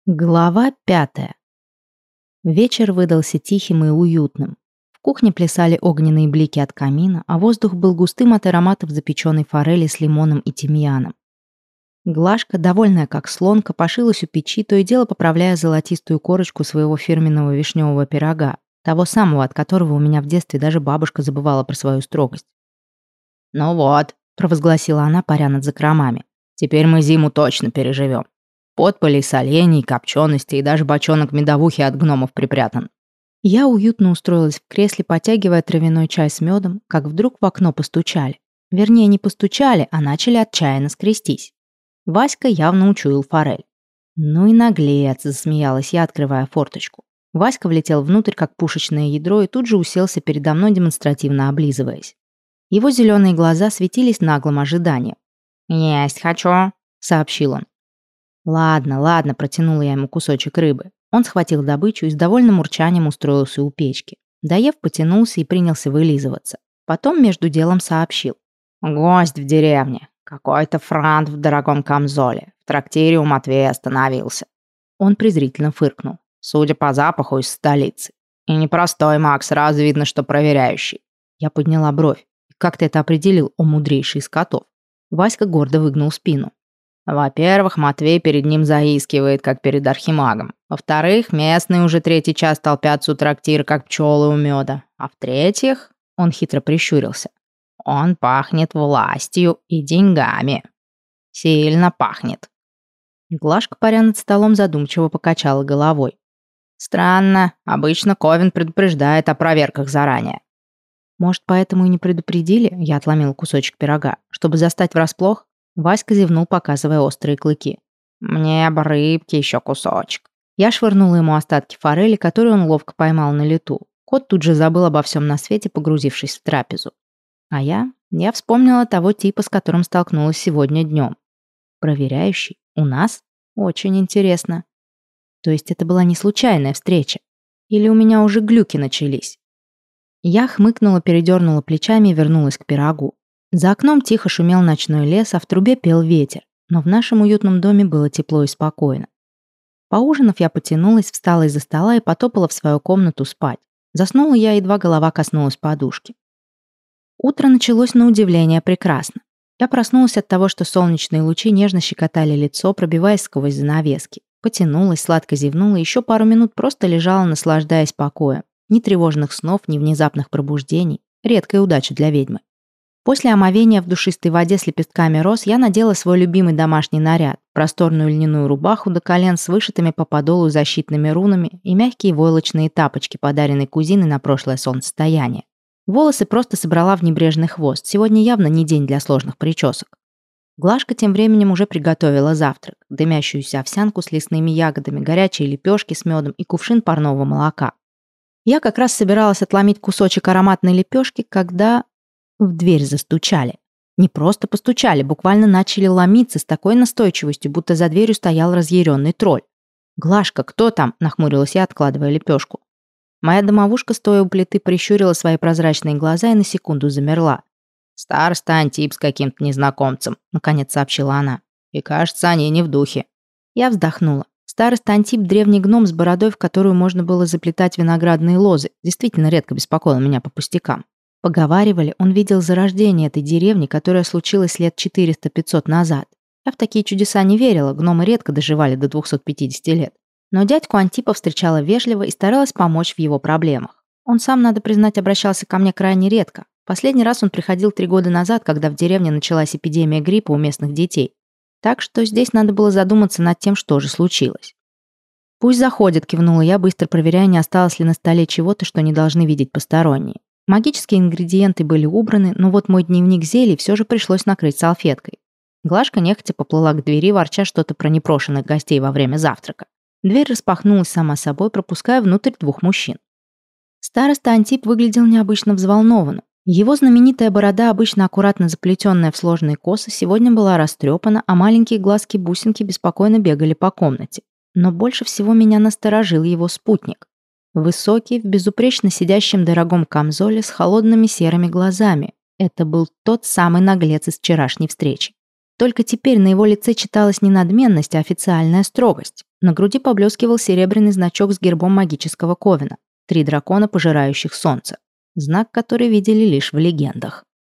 Глава 5. Вечер выдался тихим и уютным. В кухне плясали огненные блики от камина, а воздух был густым от ароматов запеченной форели с лимоном и тимьяном. Глашка, довольная как слон, копошилась у печи, то и дело поправляя золотистую корочку своего фирменного вишневого пирога, того самого, от которого у меня в детстве даже бабушка забывала про свою строгость. «Ну вот», — провозгласила она, паря над закромами, — «теперь мы зиму точно переживем. Подполей, солений, копченостей и даже бочонок медовухи от гномов припрятан». Я уютно устроилась в кресле, потягивая травяной чай с медом, как вдруг в окно постучали. Вернее, не постучали, а начали отчаянно скрестись. Васька явно учуял форель. «Ну и наглец», — засмеялась я, открывая форточку. Васька влетел внутрь, как пушечное ядро, и тут же уселся передо мной, демонстративно облизываясь. Его зеленые глаза светились наглым ожиданием. «Есть хочу», — сообщил он. «Ладно», — протянула я ему кусочек рыбы. Он схватил добычу и с довольным урчанием устроился у печки. Доев, потянулся и принялся вылизываться. Потом между делом сообщил. «Гость в деревне. Какой-то франт в дорогом камзоле. В трактире у Матвея остановился». Он презрительно фыркнул. «Судя по запаху, из столицы. И непростой маг, сразу видно, что проверяющий». Я подняла бровь. «Как ты это определил, о мудрейший из котов?» Васька гордо выгнул спину. «Во-первых, Матвей перед ним заискивает, как перед архимагом. Во-вторых, местные уже третий час толпятся у трактира, как пчелы у меда. А в-третьих, он хитро прищурился, он пахнет властью и деньгами. Сильно пахнет». Глашка, паря над столом, задумчиво покачала головой. «Странно, обычно Ковен предупреждает о проверках заранее». «Может, поэтому и не предупредили?» Я отломил кусочек пирога. «Чтобы застать врасплох?» Васька зевнул, показывая острые клыки. «Мне бы рыбки еще кусочек». Я швырнула ему остатки форели, которые он ловко поймал на лету. Кот тут же забыл обо всем на свете, погрузившись в трапезу. А я вспомнила того типа, с которым столкнулась сегодня днем. Проверяющий? У нас? Очень интересно. То есть это была не случайная встреча? Или у меня уже глюки начались? Я хмыкнула, передернула плечами и вернулась к пирогу. За окном тихо шумел ночной лес, а в трубе пел ветер, но в нашем уютном доме было тепло и спокойно. Поужинав, я потянулась, встала из-за стола и потопала в свою комнату спать. Заснула я, едва голова коснулась подушки. Утро началось на удивление прекрасно. Я проснулась от того, что солнечные лучи нежно щекотали лицо, пробиваясь сквозь занавески. Потянулась, сладко зевнула, еще пару минут просто лежала, наслаждаясь покоем. Ни тревожных снов, ни внезапных пробуждений. Редкая удача для ведьмы. После омовения в душистой воде с лепестками роз я надела свой любимый домашний наряд, просторную льняную рубаху до колен с вышитыми по подолу защитными рунами и мягкие войлочные тапочки, подаренные кузиной на прошлое солнцестояние. Волосы просто собрала в небрежный хвост, сегодня явно не день для сложных причесок. Глашка тем временем уже приготовила завтрак, дымящуюся овсянку с лесными ягодами, горячие лепешки с медом и кувшин парного молока. Я как раз собиралась отломить кусочек ароматной лепешки, когда в дверь застучали. Не просто постучали, буквально начали ломиться с такой настойчивостью, будто за дверью стоял разъяренный тролль. «Глашка, кто там?» – нахмурилась я, откладывая лепешку. Моя домовушка, стоя у плиты, прищурила свои прозрачные глаза и на секунду замерла. «Староста Антип с каким-то незнакомцем», – наконец сообщила она. «И кажется, они не в духе». Я вздохнула. Староста Антип – древний гном с бородой, в которую можно было заплетать виноградные лозы, действительно редко беспокоил меня по пустякам. Поговаривали, он видел зарождение этой деревни, которая случилась лет 400-500 назад. Я в такие чудеса не верила, гномы редко доживали до 250 лет. Но дядьку Антипа встречала вежливо и старалась помочь в его проблемах. Он сам, надо признать, обращался ко мне крайне редко. Последний раз он приходил 3 года назад, когда в деревне началась эпидемия гриппа у местных детей. Так что здесь надо было задуматься над тем, что же случилось. «Пусть заходит», — кивнула я, быстро проверяя, не осталось ли на столе чего-то, что не должны видеть посторонние. Магические ингредиенты были убраны, но вот мой дневник зелий все же пришлось накрыть салфеткой. Глашка нехотя поплыла к двери, ворча что-то про непрошенных гостей во время завтрака. Дверь распахнулась сама собой, пропуская внутрь 2 мужчин. Староста Антип выглядел необычно взволнованным. Его знаменитая борода, обычно аккуратно заплетенная в сложные косы, сегодня была растрепана, а маленькие глазки-бусинки беспокойно бегали по комнате. Но больше всего меня насторожил его спутник. Высокий, в безупречно сидящем дорогом камзоле с холодными серыми глазами. Это был тот самый наглец из вчерашней встречи. Только теперь на его лице читалась не надменность, а официальная строгость. На груди поблескивал серебряный значок с гербом магического ковена. 3 дракона, пожирающих солнце. Знак, который видели лишь в легендах.